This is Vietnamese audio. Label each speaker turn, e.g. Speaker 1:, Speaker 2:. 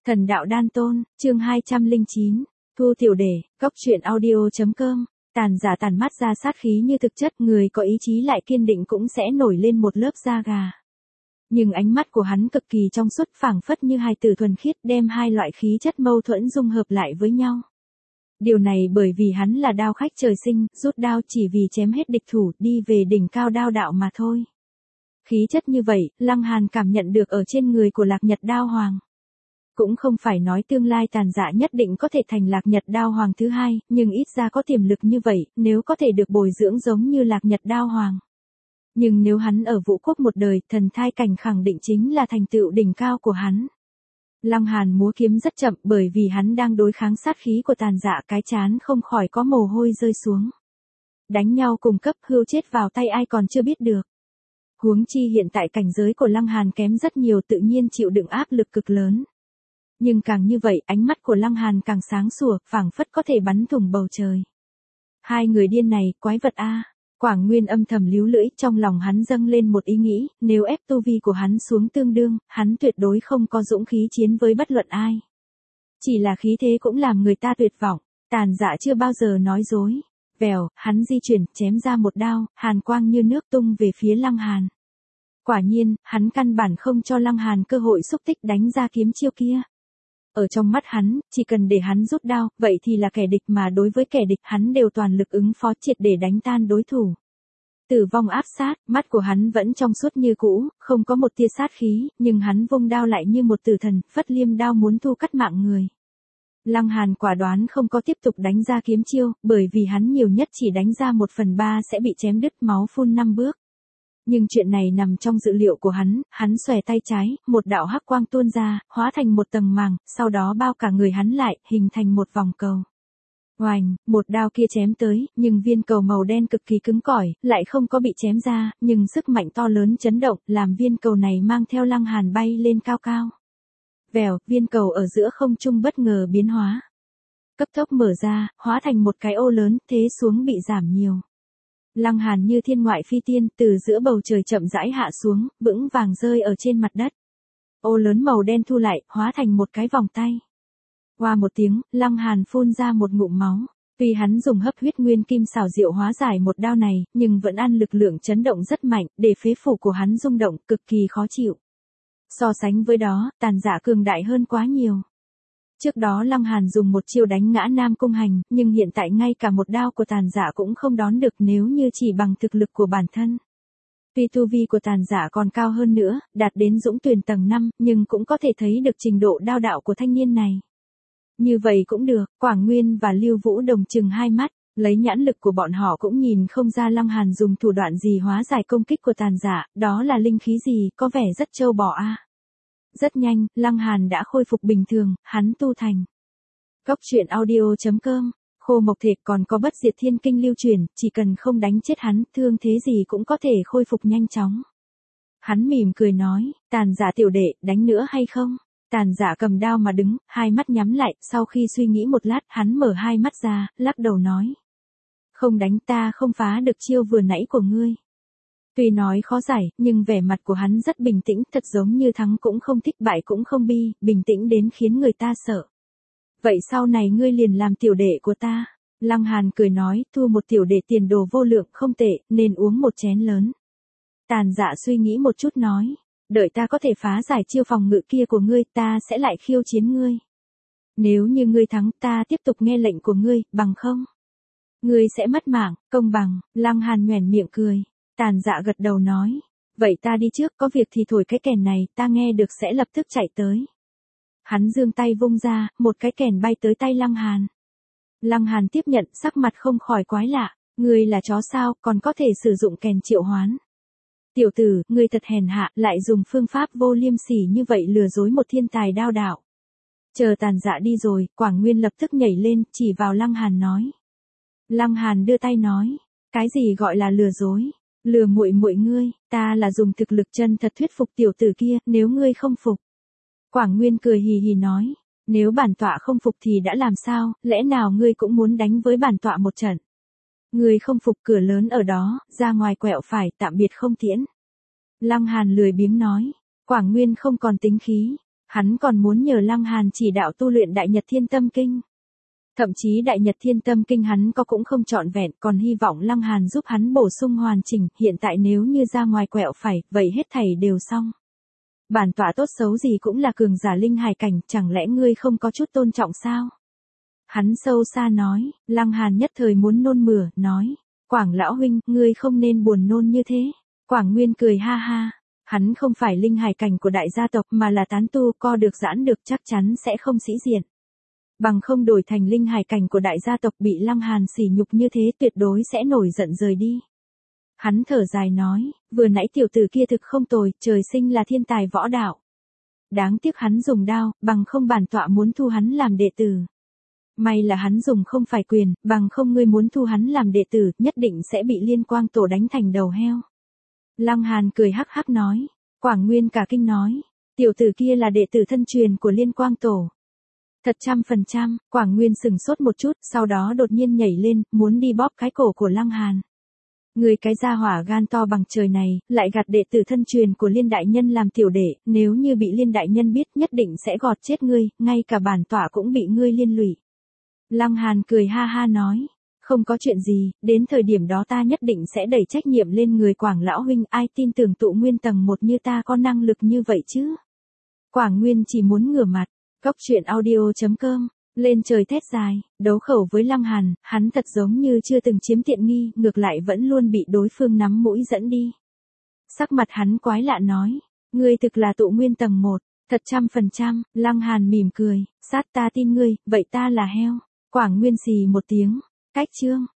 Speaker 1: Thần đạo đan tôn, chương 209, Thu tiểu đề, góc truyện audio.com, tàn giả tàn mắt ra sát khí như thực chất, người có ý chí lại kiên định cũng sẽ nổi lên một lớp da gà. Nhưng ánh mắt của hắn cực kỳ trong suốt, phảng phất như hài tử thuần khiết, đem hai loại khí chất mâu thuẫn dung hợp lại với nhau. Điều này bởi vì hắn là đao khách trời sinh, rút đao chỉ vì chém hết địch thủ, đi về đỉnh cao đao đạo mà thôi. Khí chất như vậy, Lăng Hàn cảm nhận được ở trên người của Lạc Nhật Đao Hoàng. Cũng không phải nói tương lai tàn dạ nhất định có thể thành Lạc Nhật Đao Hoàng thứ hai, nhưng ít ra có tiềm lực như vậy, nếu có thể được bồi dưỡng giống như Lạc Nhật Đao Hoàng. Nhưng nếu hắn ở Vũ Quốc một đời, thần thai cảnh khẳng định chính là thành tựu đỉnh cao của hắn. Lăng Hàn múa kiếm rất chậm bởi vì hắn đang đối kháng sát khí của tàn dạ, cái chán không khỏi có mồ hôi rơi xuống. Đánh nhau cùng cấp, hưu chết vào tay ai còn chưa biết được. Huống chi hiện tại cảnh giới của Lăng Hàn kém rất nhiều, tự nhiên chịu đựng áp lực cực lớn. Nhưng càng như vậy, ánh mắt của Lăng Hàn càng sáng sủa, phảng phất có thể bắn thủng bầu trời. Hai người điên này, quái vật a. Quảng Nguyên âm thầm líu lưỡi, trong lòng hắn dâng lên một ý nghĩ, nếu ép tu vi của hắn xuống tương đương, hắn tuyệt đối không có dũng khí chiến với bất luận ai. Chỉ là khí thế cũng làm người ta tuyệt vọng, tàn dạ chưa bao giờ nói dối. Vèo, hắn di chuyển, chém ra một đao, hàn quang như nước tung về phía Lăng Hàn. Quả nhiên, hắn căn bản không cho Lăng Hàn cơ hội xúc tích đánh ra kiếm chiêu kia. Ở trong mắt hắn, chỉ cần để hắn rút đao, vậy thì là kẻ địch, mà đối với kẻ địch hắn đều toàn lực ứng phó, triệt để đánh tan đối thủ. Tử vong áp sát, mắt của hắn vẫn trong suốt như cũ, không có một tia sát khí, nhưng hắn vung đao lại như một tử thần, phất liêm đao muốn thu cắt mạng người. Lăng Hàn quả đoán không có tiếp tục đánh ra kiếm chiêu, bởi vì hắn nhiều nhất chỉ đánh ra 1/3 sẽ bị chém đứt, máu phun 5 bước. Nhưng chuyện này nằm trong dự liệu của hắn xòe tay trái, một đạo hắc quang tuôn ra, hóa thành một tầng màng, sau đó bao cả người hắn lại, hình thành một vòng cầu. Oành, một đao kia chém tới, nhưng viên cầu màu đen cực kỳ cứng cỏi, lại không có bị chém ra, nhưng sức mạnh to lớn chấn động, làm viên cầu này mang theo Lăng Hàn bay lên cao cao. Vèo, viên cầu ở giữa không trung bất ngờ biến hóa. Cấp tốc mở ra, hóa thành một cái ô lớn, thế xuống bị giảm nhiều. Lăng Hàn như thiên ngoại phi tiên, từ giữa bầu trời chậm rãi hạ xuống, vững vàng rơi ở trên mặt đất. Ô lớn màu đen thu lại, hóa thành một cái vòng tay. Qua một tiếng, Lăng Hàn phun ra một ngụm máu. Tuy hắn dùng hấp huyết nguyên kim xảo diệu hóa giải một đao này, nhưng vẫn ăn lực lượng chấn động rất mạnh, để phế phủ của hắn rung động, cực kỳ khó chịu. So sánh với đó, tàn dạ cường đại hơn quá nhiều. Trước đó Lăng Hàn dùng một chiêu đánh ngã Nam Cung Hành, nhưng hiện tại ngay cả một đao của tàn dạ cũng không đón được nếu như chỉ bằng thực lực của bản thân. Tuy tu vi của tàn dạ còn cao hơn nữa, đạt đến Dũng Tuyền tầng 5, nhưng cũng có thể thấy được trình độ đao đạo của thanh niên này. Như vậy cũng được, Quảng Nguyên và Lưu Vũ đồng chừng hai mắt, lấy nhãn lực của bọn họ cũng nhìn không ra Lăng Hàn dùng thủ đoạn gì hóa giải công kích của tàn dạ, đó là linh khí gì, có vẻ rất trâu bò a. Rất nhanh, Lăng Hàn đã khôi phục bình thường, hắn tu thành. Góc truyện audio.com, khô mộc thể còn có bất diệt thiên kinh lưu truyền, chỉ cần không đánh chết hắn, thương thế gì cũng có thể khôi phục nhanh chóng. Hắn mỉm cười nói, tàn dạ tiểu đệ, đánh nữa hay không? Tàn dạ cầm đao mà đứng, hai mắt nhắm lại, sau khi suy nghĩ một lát, hắn mở hai mắt ra, lắc đầu nói. Không đánh, ta không phá được chiêu vừa nãy của ngươi. Tuy nói khó giải, nhưng vẻ mặt của hắn rất bình tĩnh, thật giống như thắng cũng không thích, bại cũng không bi, bình tĩnh đến khiến người ta sợ. Vậy sau này ngươi liền làm tiểu đệ của ta. Lăng Hàn cười nói, thua một tiểu đệ tiền đồ vô lượng không tệ, nên uống một chén lớn. Tàn dạ suy nghĩ một chút nói, đợi ta có thể phá giải chiêu phòng ngự kia của ngươi, ta sẽ lại khiêu chiến ngươi. Nếu như ngươi thắng, ta tiếp tục nghe lệnh của ngươi, bằng không? Ngươi sẽ mất mạng, công bằng. Lăng Hàn nhoẻn miệng cười. Tàn dạ gật đầu nói, vậy ta đi trước, có việc thì thổi cái kèn này, ta nghe được sẽ lập tức chạy tới. Hắn giương tay vung ra, một cái kèn bay tới tay Lăng Hàn. Lăng Hàn tiếp nhận, sắc mặt không khỏi quái lạ, ngươi là chó sao, còn có thể sử dụng kèn triệu hoán. Tiểu tử, ngươi thật hèn hạ, lại dùng phương pháp vô liêm sỉ như vậy lừa dối một thiên tài đao đạo. Chờ tàn dạ đi rồi, Quảng Nguyên lập tức nhảy lên, chỉ vào Lăng Hàn nói. Lăng Hàn đưa tay nói, cái gì gọi là lừa dối? Lừa muội muội ngươi, ta là dùng thực lực chân thật thuyết phục tiểu tử kia, nếu ngươi không phục. Quảng Nguyên cười hì hì nói, nếu bản tọa không phục thì đã làm sao, lẽ nào ngươi cũng muốn đánh với bản tọa một trận. Ngươi không phục, cửa lớn ở đó, ra ngoài quẹo phải, tạm biệt không tiễn. Lăng Hàn lười biếng nói, Quảng Nguyên không còn tính khí. Hắn còn muốn nhờ Lăng Hàn chỉ đạo tu luyện Đại Nhật Thiên Tâm Kinh. Thậm chí Đại Nhật Thiên Tâm Kinh hắn có cũng không trọn vẹn, còn hy vọng Lăng Hàn giúp hắn bổ sung hoàn chỉnh, hiện tại nếu như ra ngoài quẹo phải, vậy hết thảy đều xong. Bản tọa tốt xấu gì cũng là cường giả linh hải cảnh, chẳng lẽ ngươi không có chút tôn trọng sao? Hắn sâu xa nói, Lăng Hàn nhất thời muốn nôn mửa, nói, Quảng lão huynh, ngươi không nên buồn nôn như thế. Quảng Nguyên cười ha ha, hắn không phải linh hải cảnh của đại gia tộc mà là tán tu, co được giãn được chắc chắn sẽ không sĩ diện. Bằng không đổi thành linh hải cảnh của đại gia tộc bị Lăng Hàn sỉ nhục như thế tuyệt đối sẽ nổi giận rời đi. Hắn thở dài nói, vừa nãy tiểu tử kia thực không tồi, trời sinh là thiên tài võ đạo. Đáng tiếc hắn dùng đao, bằng không bản tọa muốn thu hắn làm đệ tử. May là hắn dùng không phải quyền, bằng không ngươi muốn thu hắn làm đệ tử, nhất định sẽ bị Liên Quang Tổ đánh thành đầu heo. Lăng Hàn cười hắc hắc nói, Quảng Nguyên cả kinh nói, tiểu tử kia là đệ tử thân truyền của Liên Quang Tổ. Thật 100%, Quảng Nguyên sừng sốt một chút, sau đó đột nhiên nhảy lên, muốn đi bóp cái cổ của Lăng Hàn. Người cái gia hỏa gan to bằng trời này, lại gạt đệ tử thân truyền của Liên Đại Nhân làm tiểu đệ, nếu như bị Liên Đại Nhân biết nhất định sẽ gọt chết ngươi, ngay cả bản tọa cũng bị ngươi liên lụy. Lăng Hàn cười ha ha nói, không có chuyện gì, đến thời điểm đó ta nhất định sẽ đẩy trách nhiệm lên người Quảng lão huynh, ai tin tưởng tụ nguyên tầng 1 như ta có năng lực như vậy chứ. Quảng Nguyên chỉ muốn ngửa mặt, coctruyện.audio.com, lên trời thét dài, đấu khẩu với Lăng Hàn, hắn thật giống như chưa từng chiếm tiện nghi, ngược lại vẫn luôn bị đối phương nắm mũi dẫn đi. Sắc mặt hắn quái lạ nói, ngươi thực là tụ nguyên tầng 1, thật 100%, Lăng Hàn mỉm cười, sát ta tin ngươi, vậy ta là heo. Quảng Nguyên xì một tiếng, cách chương.